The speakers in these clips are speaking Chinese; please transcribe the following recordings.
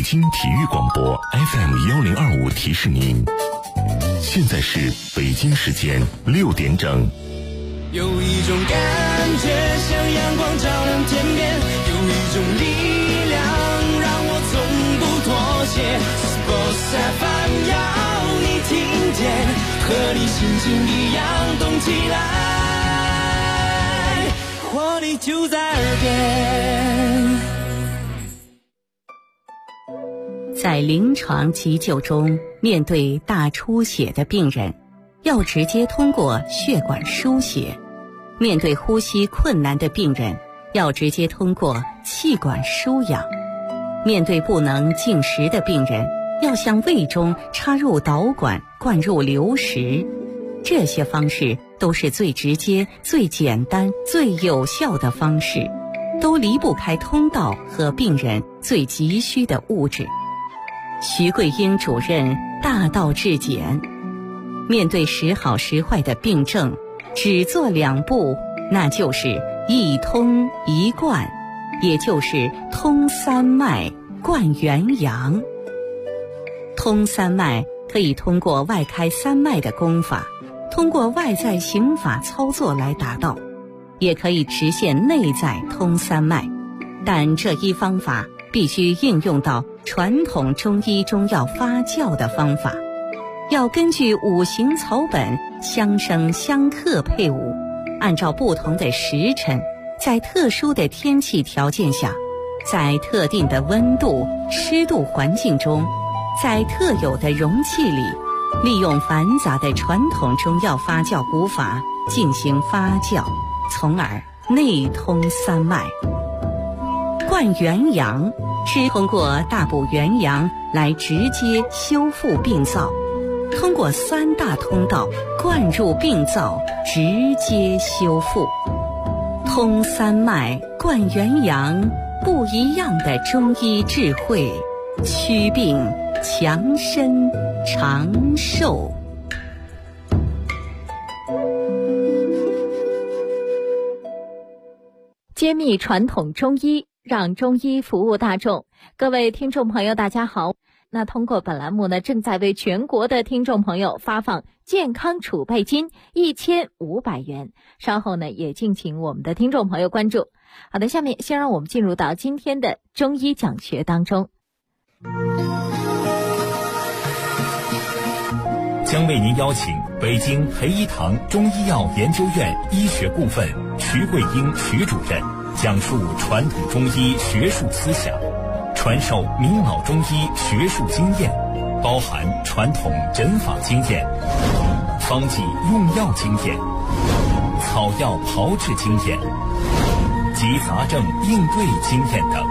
京体育广播 FM1025提示您，现在是北京时间6点整。 有一种感觉像阳光照亮天边，有一种力量让我从不妥协。Sports FM 要你听见，和你心情一样动起来，活力就在耳边。 在临床急救中，面对大出血的病人，要直接通过血管输血；面对呼吸困难的病人，要直接通过气管输氧；面对不能进食的病人，要向胃中插入导管灌入流食。这些方式都是最直接、最简单、最有效的方式，都离不开通道和病人最急需的物质。徐桂英主任大道至简，面对时好时坏的病症，只做2步，那就是一通一贯，也就是通三脉贯元阳。通三脉可以通过外开三脉的功法，通过外在刑法操作来达到，也可以实现内在通三脉，但这一方法必须应用到传统中医中药发酵的方法，要根据五行草本相生相克配伍，按照不同的时辰，在特殊的天气条件下，在特定的温度、湿度环境中，在特有的容器里，利用繁杂的传统中药发酵古法进行发酵，从而内通三脉。贯元阳是通过大补元阳来直接修复病灶，通过3大通道灌入病灶，直接修复。通三脉贯元阳，不一样的中医智慧，祛病强身长寿。 揭秘传统中医，让中医服务大众。各位听众朋友大家好，那通过本栏目呢，正在为全国的听众朋友发放健康储备金1500元，稍后呢也敬请我们的听众朋友关注。好的，下面先让我们进入到今天的中医讲学当中。 将为您邀请北京培一堂中医药研究院医学部分徐桂英徐主任讲述传统中医学术思想，传授名老中医学术经验，包含传统诊法经验、方剂用药经验、草药炮制经验及杂症应对经验等。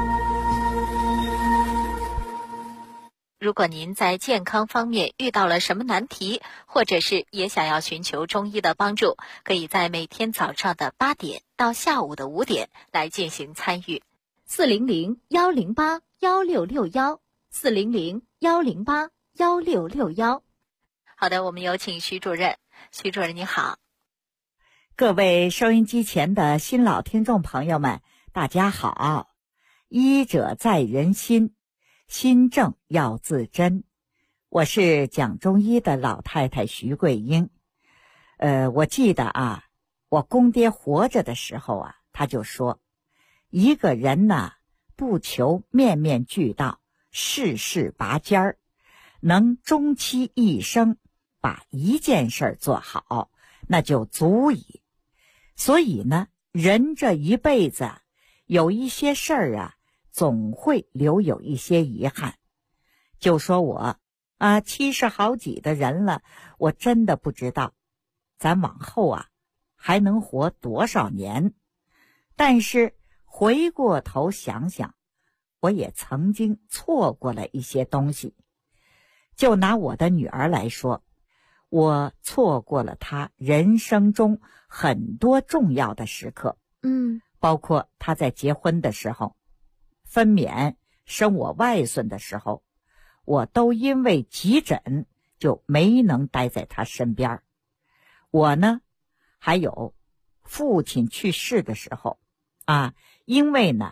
如果您在健康方面遇到了什么难题，或者是也想要寻求中医的帮助，可以在每天早上的8点到下午的5点来进行参与。400-108-1661，400-108-1661。好的，我们有请徐主任。徐主任你好。 各位收音机前的新老听众朋友们，大家好。医者在人心，心正要自珍。我是讲中医的老太太徐桂英。我记得啊，我公爹活着的时候啊，他就说，一个人呢，不求面面俱到，事事拔尖儿，能终其一生把一件事做好，那就足矣。所以呢，人这一辈子有一些事儿啊，总会留有一些遗憾。就说我啊，70好几的人了，我真的不知道咱往后啊还能活多少年。但是回过头想想，我也曾经错过了一些东西。就拿我的女儿来说，我错过了她人生中很多重要的时刻，包括她在结婚的时候，分娩生我外孙的时候，我都因为急诊就没能待在她身边。我呢，还有父亲去世的时候啊，因为呢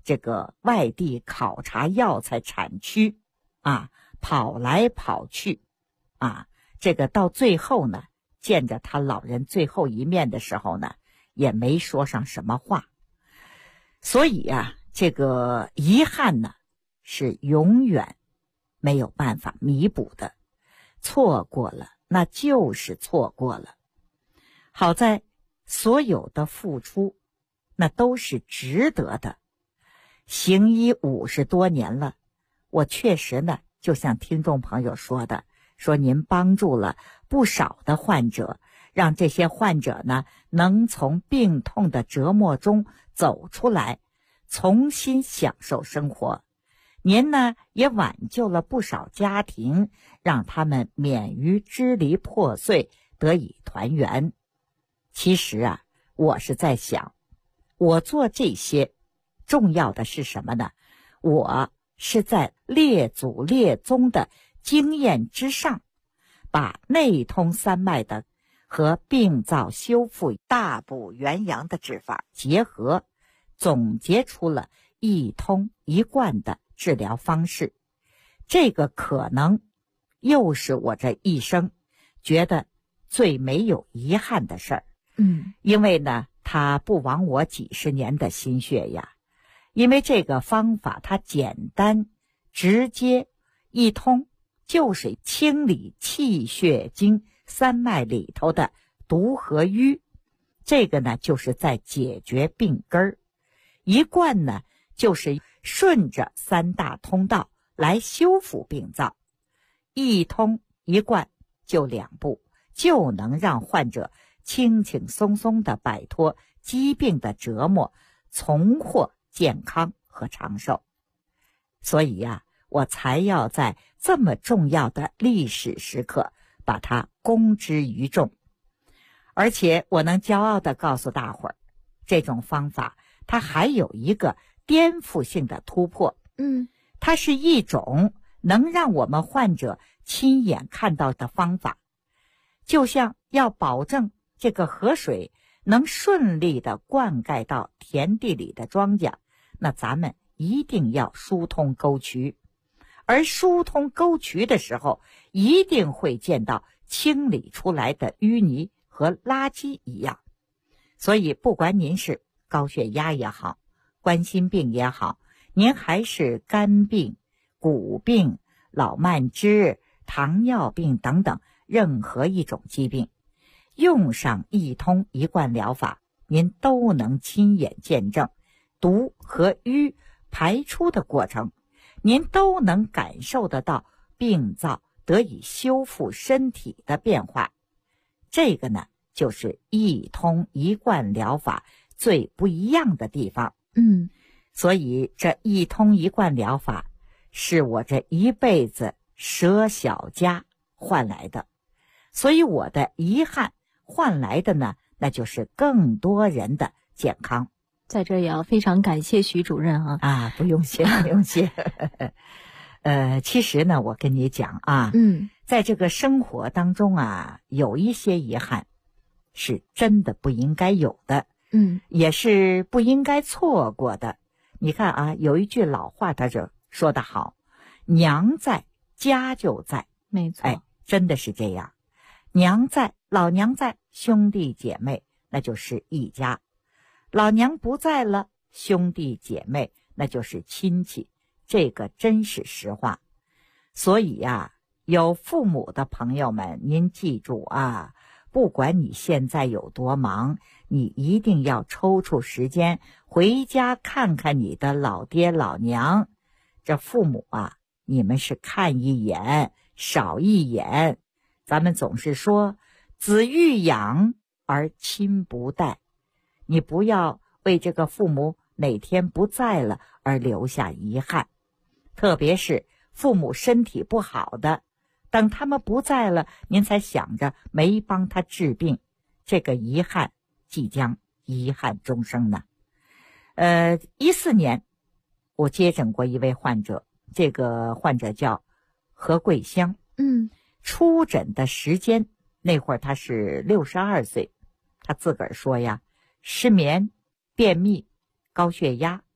这个外地考察药材产区啊，跑来跑去啊，这个到最后呢，见着他老人最后一面的时候呢，也没说上什么话。所以啊，这个遗憾呢，是永远没有办法弥补的，错过了那就是错过了。好在所有的付出那都是值得的。行医50多年了，我确实呢，就像听众朋友说的，说您帮助了不少的患者，让这些患者呢能从病痛的折磨中走出来，重新享受生活。您呢也挽救了不少家庭，让他们免于支离破碎，得以团圆。其实啊，我是在想，我做这些重要的是什么呢？我是在列祖列宗的经验之上，把内通三脉的和病灶修复、大补元阳的治法结合，总结出了一通一贯的治疗方式。这个可能又是我这一生觉得最没有遗憾的事儿。因为呢，它不枉我几十年的心血呀。因为这个方法它简单直接一通，就是清理气血经三脉里头的毒和瘀，这个呢就是在解决病根儿。一贯呢就是顺着三大通道来修复病灶，一通一贯就2步，就能让患者轻轻松松地摆脱疾病的折磨，重获健康和长寿。所以呀，我才要在这么重要的历史时刻把它公之于众。而且我能骄傲地告诉大伙儿，这种方法它还有一个颠覆性的突破。它是一种能让我们患者亲眼看到的方法。就像要保证这个河水能顺利地灌溉到田地里的庄稼，那咱们一定要疏通沟渠。而疏通沟渠的时候，一定会见到清理出来的淤泥和垃圾一样。所以不管您是高血压也好，冠心病也好，您还是肝病、骨病、老慢支、糖尿病等等任何一种疾病，用上一通一贯疗法，您都能亲眼见证毒和瘀排出的过程，您都能感受得到病灶得以修复身体的变化。这个呢，就是一通一贯疗法最不一样的地方。所以这一通一贯疗法是我这一辈子舍小家换来的，所以我的遗憾换来的呢，那就是更多人的健康。 在这也要非常感谢徐主任啊。 不用谢，不用谢。其实呢，我跟你讲啊，在这个生活当中啊，有一些遗憾是真的不应该有的，也是不应该错过的。你看啊，有一句老话，他就说得好，娘在家就在。 没错， 真的是这样。娘在，老娘在，兄弟姐妹那就是一家；老娘不在了，兄弟姐妹那就是亲戚。这个真是实话。所以呀，有父母的朋友们，您记住啊，不管你现在有多忙，你一定要抽出时间回家看看你的老爹老娘。这父母啊，你们是看一眼少一眼。咱们总是说子欲养而亲不待，你不要为这个父母哪天不在了而留下遗憾。特别是父母身体不好的，等他们不在了，您才想着没帮他治病，这个遗憾即将遗憾终生呢。14年我接诊过一位患者，这个患者叫何桂香。出诊的时间那会儿他是62岁，他自个儿说呀，失眠、便秘、高血压，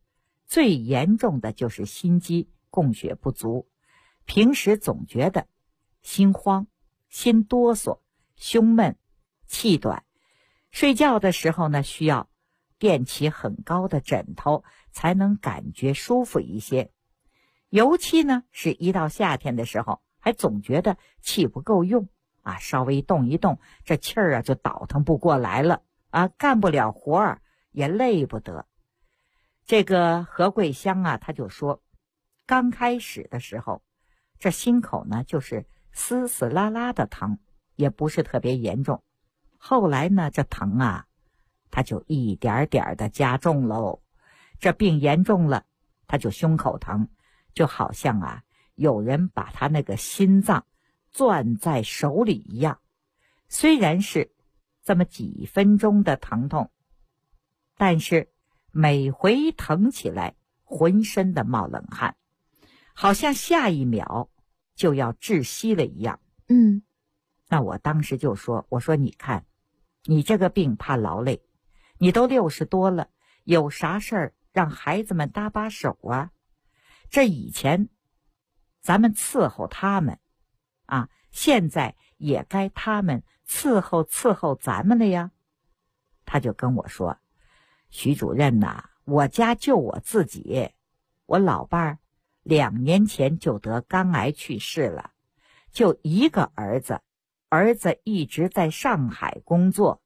最严重的就是心肌供血不足，平时总觉得心慌、心哆嗦、胸闷、气短，睡觉的时候呢，需要垫起很高的枕头才能感觉舒服一些。尤其呢，是一到夏天的时候，还总觉得气不够用啊，稍微动一动，这气儿啊就倒腾不过来了啊，干不了活儿，也累不得。这个何桂香啊，他就说，刚开始的时候，这心口呢就是丝丝拉拉的疼，也不是特别严重。后来呢，这疼啊，他就一点点的加重喽。这病严重了，他就胸口疼，就好像啊，有人把他那个心脏攥在手里一样。虽然是这么几分钟的疼痛，但是每回疼起来，浑身的冒冷汗，好像下一秒就要窒息了一样。那我当时就说，我说你看，你这个病怕劳累，你都60多了，有啥事儿让孩子们搭把手啊？这以前咱们伺候他们啊，现在也该他们伺候咱们了呀。他就跟我说，徐主任呐，我家就我自己，我老伴儿2年前就得肝癌去世了，就一个儿子，儿子一直在上海工作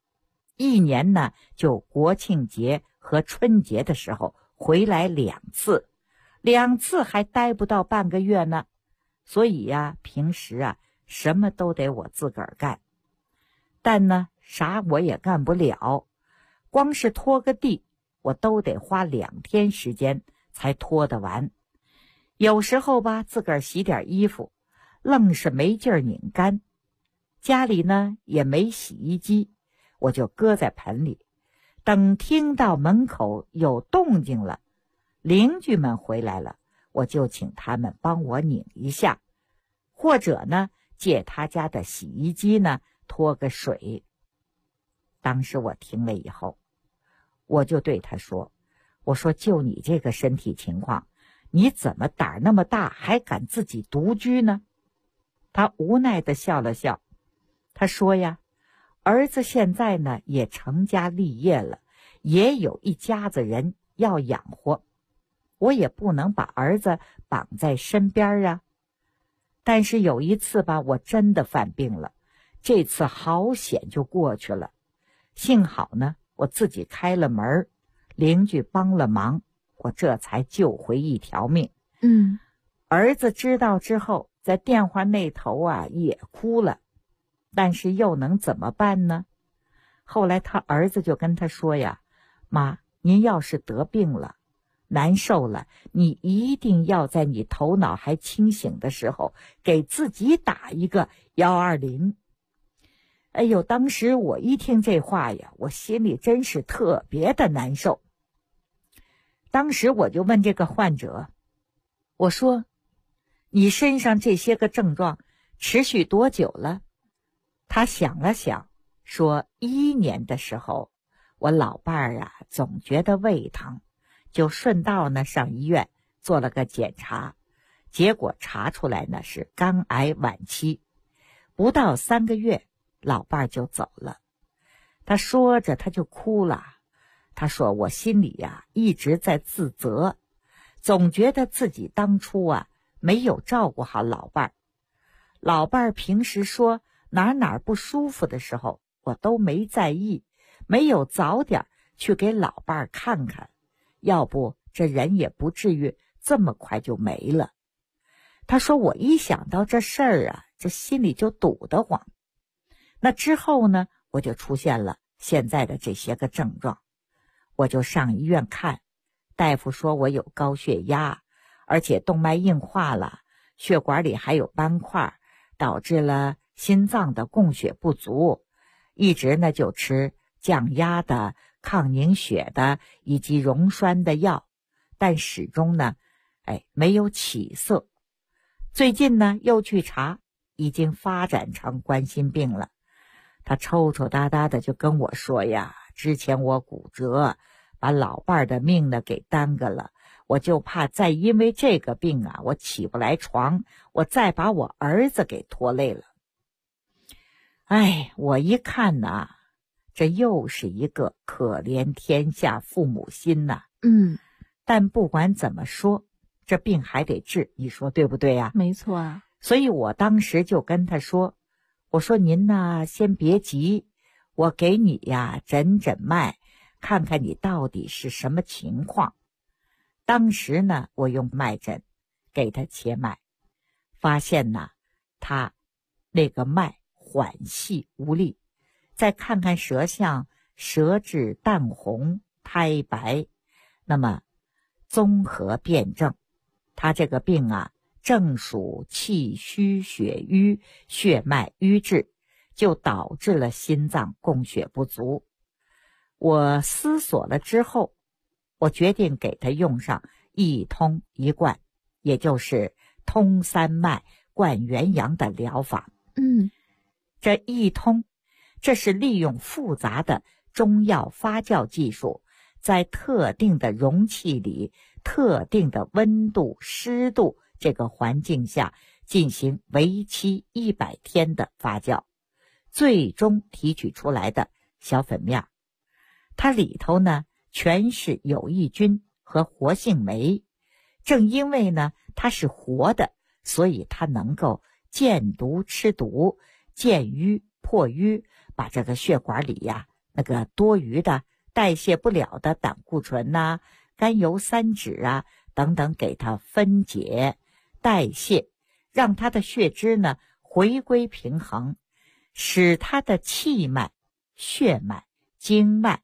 ，1年呢就国庆节和春节的时候回来2次，2次还待不到半个月呢，所以呀，平时啊什么都得我自个儿干，但呢啥我也干不了，光是拖个地我都得花2天时间才拖得完。有时候吧，自个儿洗点衣服，愣是没劲儿拧干。家里呢也没洗衣机，我就搁在盆里，等听到门口有动静了，邻居们回来了，我就请他们帮我拧一下，或者呢借他家的洗衣机呢拖个水。当时我听了以后，我就对他说，我说就你这个身体情况，你怎么胆儿那么大，还敢自己独居呢？他无奈地笑了笑，他说呀，儿子现在呢也成家立业了，也有一家子人要养活，我也不能把儿子绑在身边啊。但是有一次吧，我真的犯病了，这次好险就过去了。幸好呢，我自己开了门，邻居帮了忙，我这才救回一条命。儿子知道之后，在电话那头啊也哭了，但是又能怎么办呢？后来他儿子就跟他说呀，妈，您要是得病了，难受了，你一定要在你头脑还清醒的时候，给自己打一个120。哎呦，当时我一听这话呀，我心里真是特别的难受。当时我就问这个患者，我说，你身上这些个症状持续多久了？他想了想，说11年的时候，我老伴儿啊总觉得胃疼，就顺道呢上医院做了个检查，结果查出来呢是肝癌晚期，不到3个月老伴儿就走了。他说着他就哭了，他说我心里呀一直在自责，总觉得自己当初啊没有照顾好老伴儿。老伴儿平时说哪不舒服的时候，我都没在意，没有早点去给老伴儿看看，要不这人也不至于这么快就没了。他说我一想到这事儿啊，这心里就堵得慌。那之后呢，我就出现了现在的这些个症状，我就上医院看，大夫说我有高血压，而且动脉硬化了，血管里还有斑块，导致了心脏的供血不足，一直呢就吃降压的、抗凝血的以及溶栓的药，但始终呢没有起色。最近呢又去查，已经发展成冠心病了。他抽抽搭搭的就跟我说呀，之前我骨折，把老伴儿的命呢给耽搁了， 我就怕再因为这个病啊，我起不来床，我再把我儿子给拖累了。哎，我一看呐，这又是一个可怜天下父母心呐。但不管怎么说，这病还得治，你说对不对呀？ 没错啊。 所以我当时就跟他说，我说您呐，先别急，我给你呀诊诊脉，看看你到底是什么情况。当时呢，我用脉诊给他切脉，发现呢，他那个脉缓细无力，再看看舌象，舌质淡红，苔白，那么综合辩证，他这个病啊，正属气虚血瘀，血脉瘀滞，就导致了心脏供血不足。我思索了之后，我决定给他用上一通一贯，也就是通三脉贯元阳的疗法。这一通，这是利用复杂的中药发酵技术，在特定的容器里、特定的温度、湿度这个环境下进行为期100天的发酵，最终提取出来的小粉面，它里头呢全是有益菌和活性酶。正因为呢它是活的，所以它能够见毒吃毒，见瘀破瘀，把这个血管里呀那个多余的代谢不了的胆固醇呐、甘油三酯啊等等给它分解代谢，让它的血脂呢回归平衡，使它的气脉、血脉、经脉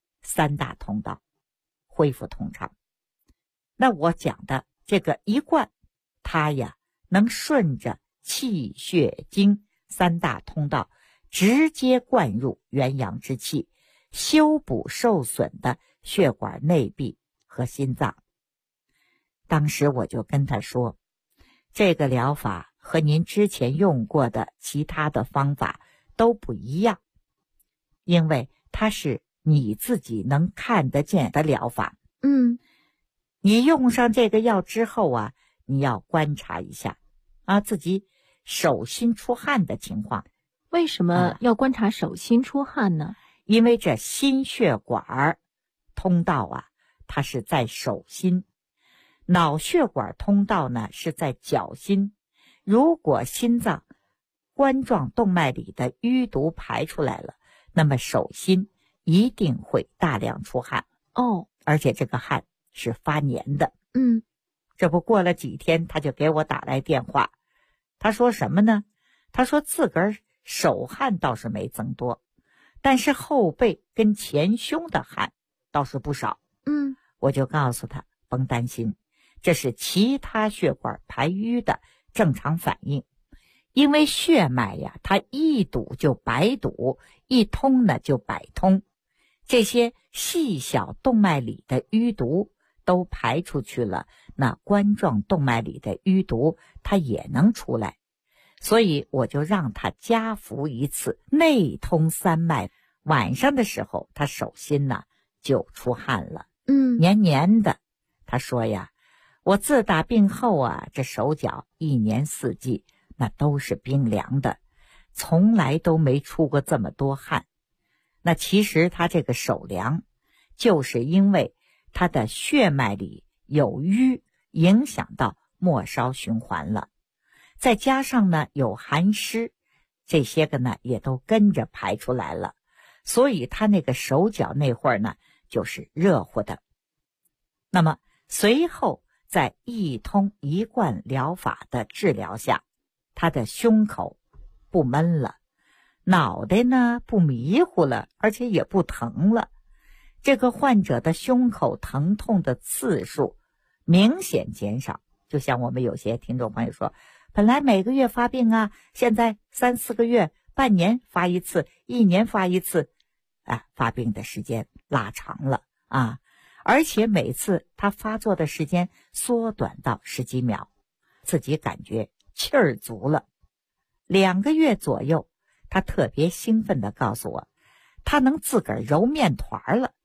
3大通道恢复通畅。那我讲的这个一贯，它呀能顺着气血经3大通道直接灌入元阳之气，修补受损的血管内壁和心脏。当时我就跟他说，这个疗法和您之前用过的其他的方法都不一样，因为它是你自己能看得见的疗法。你用上这个药之后啊，你要观察一下啊，自己手心出汗的情况。 为什么要观察手心出汗呢？ 因为这心血管通道啊，它是在手心，脑血管通道呢是在脚心。如果心脏冠状动脉里的淤毒排出来了，那么手心一定会大量出汗。而且这个汗是发黏的。这不过了几天，他就给我打来电话，他说什么呢？他说自个儿手汗倒是没增多，但是后背跟前胸的汗倒是不少。我就告诉他甭担心，这是其他血管排瘀的正常反应。因为血脉呀，它一堵就百堵，一通呢就百通，这些细小动脉里的淤毒都排出去了，那冠状动脉里的淤毒它也能出来。所以我就让他加服一次内通三脉，晚上的时候他手心呢就出汗了，黏黏的。他说呀，我自打病后啊，这手脚1年4季那都是冰凉的，从来都没出过这么多汗。那其实他这个手凉，就是因为他的血脉里有瘀，影响到末梢循环了。再加上呢有寒湿，这些个呢也都跟着排出来了，所以他那个手脚那会儿呢就是热乎的。那么随后在一通一贯疗法的治疗下，他的胸口不闷了，脑袋呢不迷糊了，而且也不疼了。这个患者的胸口疼痛的次数明显减少，就像我们有些听众朋友说，本来每个月发病啊，现在3、4个月、半年发一次，1年发一次，发病的时间拉长了啊，而且每次他发作的时间缩短到10几秒，自己感觉气儿足了。2个月左右，他特别兴奋地告诉我，他能自个儿揉面团了。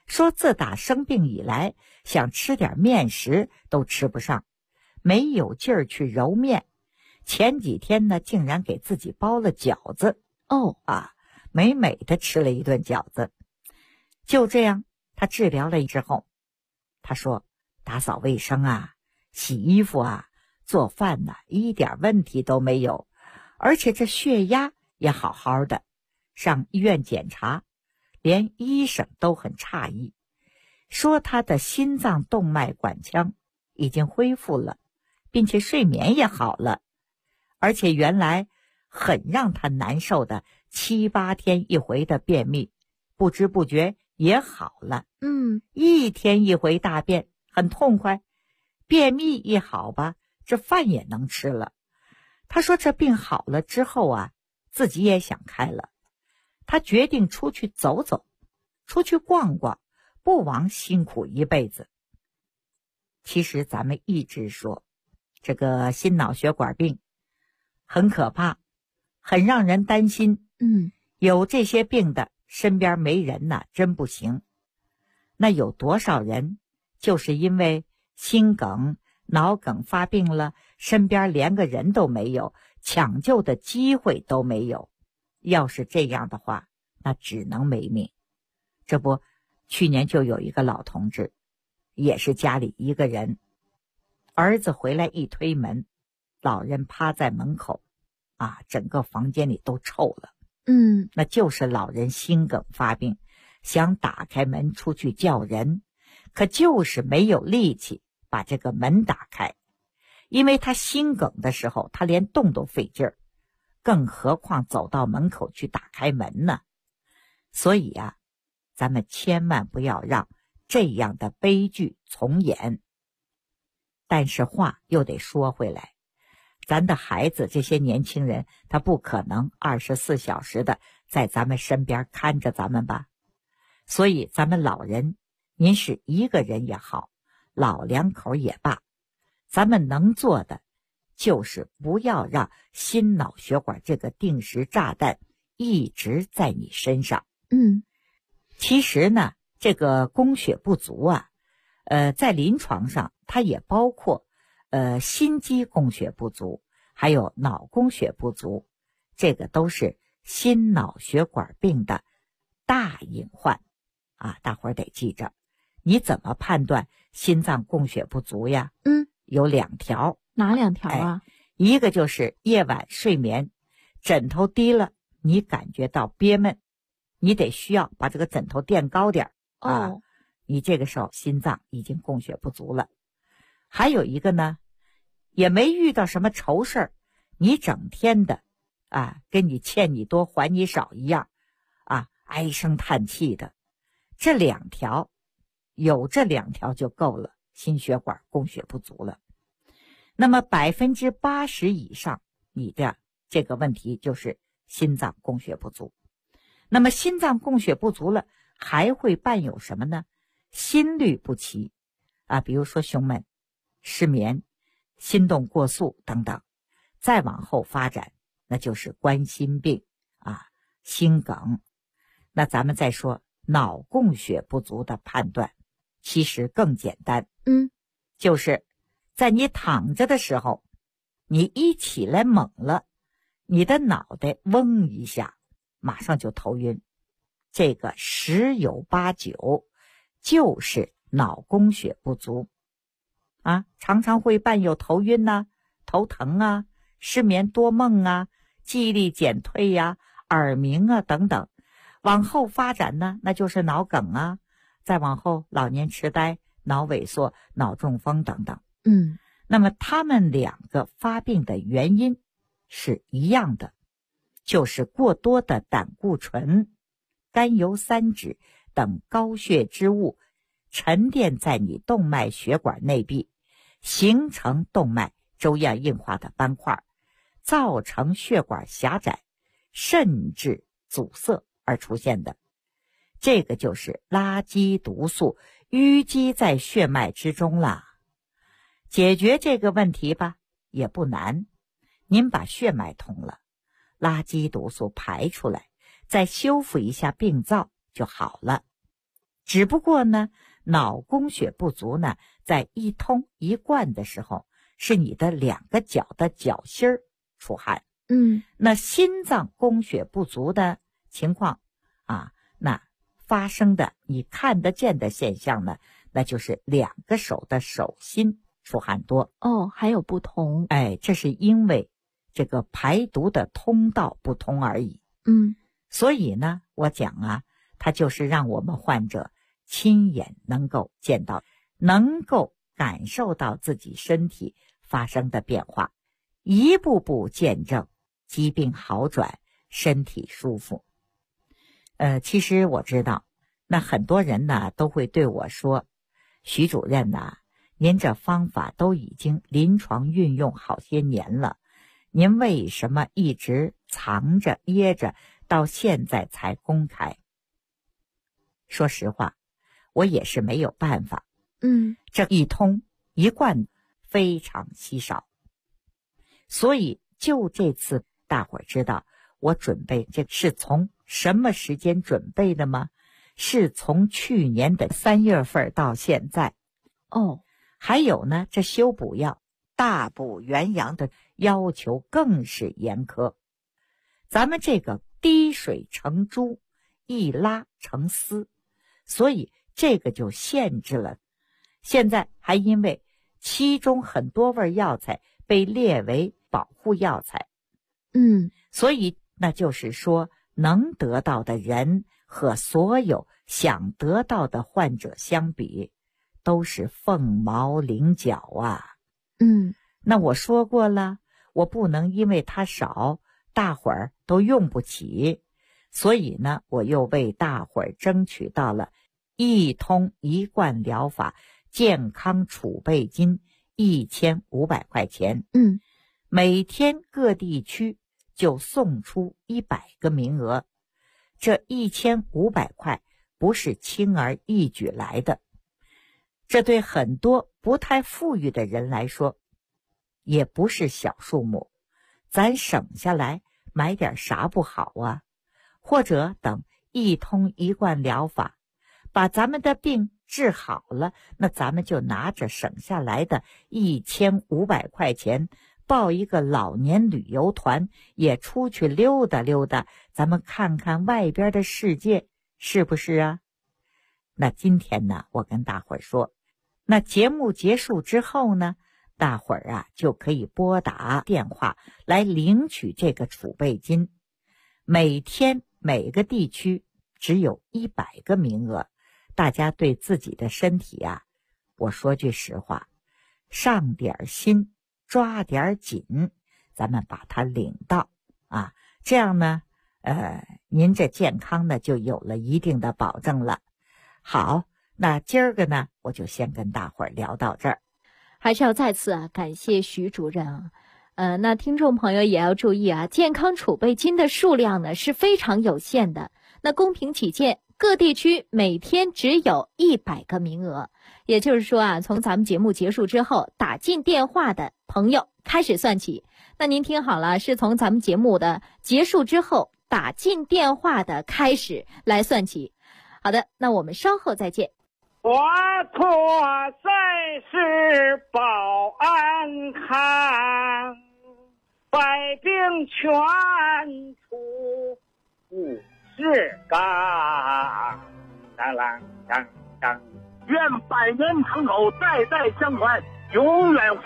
说自打生病以来，想吃点面食都吃不上，没有劲儿去揉面。前几天呢，竟然给自己包了饺子。美美的吃了一顿饺子。就这样，他治疗了之后，他说打扫卫生啊，洗衣服啊，做饭呐，一点问题都没有，而且这血压也好好的。上医院检查，连医生都很诧异，说他的心脏动脉管腔已经恢复了，并且睡眠也好了，而且原来很让他难受的7、8天一回的便秘，不知不觉也好了。1天一回大便很痛快，便秘一好吧，这饭也能吃了。他说这病好了之后啊，自己也想开了，他决定出去走走，出去逛逛，不枉辛苦一辈子。其实咱们一直说，这个心脑血管病很可怕，很让人担心。有这些病的身边没人呐，真不行。那有多少人就是因为心梗、脑梗发病了，身边连个人都没有，抢救的机会都没有。要是这样的话，那只能没命。这不，去年就有一个老同志，也是家里一个人，儿子回来一推门，老人趴在门口，整个房间里都臭了。那就是老人心梗发病，想打开门出去叫人，可就是没有力气把这个门打开，因为他心梗的时候，他连动都费劲儿，更何况走到门口去打开门呢？所以啊，咱们千万不要让这样的悲剧重演。但是话又得说回来，咱的孩子这些年轻人，他不可能24小时的在咱们身边看着咱们吧。所以咱们老人，您是一个人也好，老两口也罢，咱们能做的就是不要让心脑血管这个定时炸弹一直在你身上。其实呢，这个供血不足啊，在临床上它也包括心肌供血不足，还有脑供血不足，这个都是心脑血管病的大隐患大伙儿得记着。你怎么判断心脏供血不足呀？有2条。 哪2条啊？ 一个就是夜晚睡眠，枕头低了，你感觉到憋闷，你得需要把这个枕头垫高点你这个时候心脏已经供血不足了。还有一个呢，也没遇到什么愁事儿，你整天的跟你欠你多还你少一样唉声叹气的。这2条，有这2条就够了，心血管供血不足了。那么80%以上，你的这个问题就是心脏供血不足。那么心脏供血不足了，还会伴有什么呢？心律不齐比如说胸闷、失眠、心动过速等等。再往后发展，那就是冠心病心梗。那咱们再说脑供血不足的判断，其实更简单。就是在你躺着的时候，你一起来猛了，你的脑袋嗡一下，马上就头晕。这个10有89就是脑供血不足常常会伴有头晕头疼失眠多梦记忆力减退耳鸣等等。往后发展呢，那就是脑梗再往后老年痴呆、脑萎缩、脑中风等等。那么他们2个发病的原因是一样的，就是过多的胆固醇、甘油三酯等高血脂物沉淀在你动脉血管内壁，形成动脉粥样硬化的斑块，造成血管狭窄甚至阻塞而出现的。这个就是垃圾毒素淤积在血脉之中了。解决这个问题吧，也不难，您把血脉通了，垃圾毒素排出来，再修复一下病灶就好了。 只不过呢，脑供血不足呢，在一通一贯的时候，是你的两个脚的脚心儿出汗。那心脏供血不足的情况啊，那发生的你看得见的现象呢，那就是两个手的手心出汗多。 还有不同。 这是因为这个排毒的通道不同而已。所以呢，我讲啊，它就是让我们患者亲眼能够见到，能够感受到自己身体发生的变化，一步步见证疾病好转，身体舒服。其实我知道，那很多人呢都会对我说，徐主任呐，您这方法都已经临床运用好些年了，您为什么一直藏着掖着，到现在才公开？说实话，我也是没有办法。这一通一贯非常稀少，所以就这次大伙儿知道我准备这是从什么时间准备的吗？是从去年的3月份到现在。还有呢，这修补药大补元阳的要求更是严苛，咱们这个滴水成珠，一拉成丝，所以这个就限制了。现在还因为其中很多味药材被列为保护药材，所以那就是说，能得到的人和所有想得到的患者相比，都是凤毛麟角啊。那我说过了，我不能因为它少，大伙儿都用不起，所以呢，我又为大伙儿争取到了一通一贯疗法健康储备金1500块钱。每天各地区就送出100个名额，这1500块不是轻而易举来的，这对很多不太富裕的人来说也不是小数目，咱省下来买点啥不好啊？或者等一通一贯疗法把咱们的病治好了，那咱们就拿着省下来的1500块钱报一个老年旅游团，也出去溜达溜达，咱们看看外边的世界，是不是啊？那今天呢，我跟大伙儿说，那节目结束之后呢，大伙儿啊就可以拨打电话来领取这个储备金。每天每个地区只有100个名额，大家对自己的身体啊，我说句实话，上点心，抓点紧，咱们把它领到啊，这样呢，您这健康呢就有了一定的保证了。好，那今儿个呢，我就先跟大伙儿聊到这儿。 还是要再次感谢徐主任啊。那听众朋友也要注意啊，健康储备金的数量呢是非常有限的。那公平起见，各地区每天只有100个名额，也就是说啊，从咱们节目结束之后打进电话的朋友开始算起。那您听好了，是从咱们节目的结束之后打进电话的开始来算起。好的，那我们稍后再见。 华佗在世保安康，百病全除五事纲。当啷当当，愿百年长久，代代相传，永远。